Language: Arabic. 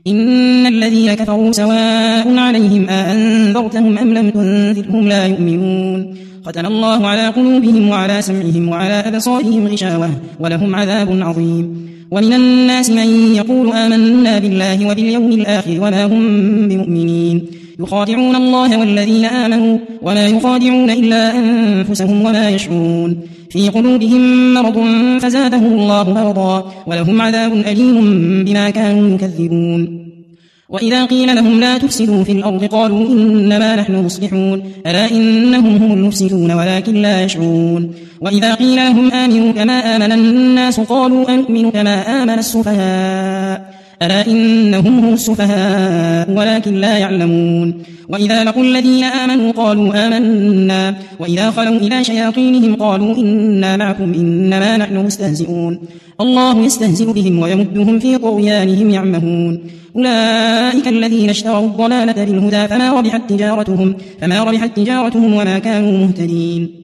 إن الذين كفروا سواء عليهم أأنذرتهم أم لم تنذرهم لا يؤمنون ختم الله على قلوبهم وعلى سمعهم وعلى أبصارهم غشاوة ولهم عذاب عظيم ومن الناس من يقول آمنا بالله وباليوم الآخر وما هم بمؤمنين يخادعون الله والذين آمنوا وما يخادعون إلا أنفسهم وما يشعرون في قلوبهم مرض فزادهم الله مرضا ولهم عذاب أليم بما كانوا يكذبون وإذا قيل لهم لا تفسدوا في الأرض قالوا إنما نحن مصلحون ألا إنهم هم المفسدون ولكن لا يشعرون وإذا قيل لهم آمنوا كما آمن الناس قالوا أنؤمن كما آمن السفهاء ألا إنهم هم السفهاء ولكن لا يعلمون وإذا لقوا الذين آمنوا قالوا آمنا وإذا خلوا إلى شياطينهم قالوا إنا معكم إنما نحن مستهزئون الله يستهزئ بهم ويمدهم في طغيانهم يعمهون أولئك الذين اشتروا الضلالة بالهدى فما ربحت تجارتهم وما كانوا مهتدين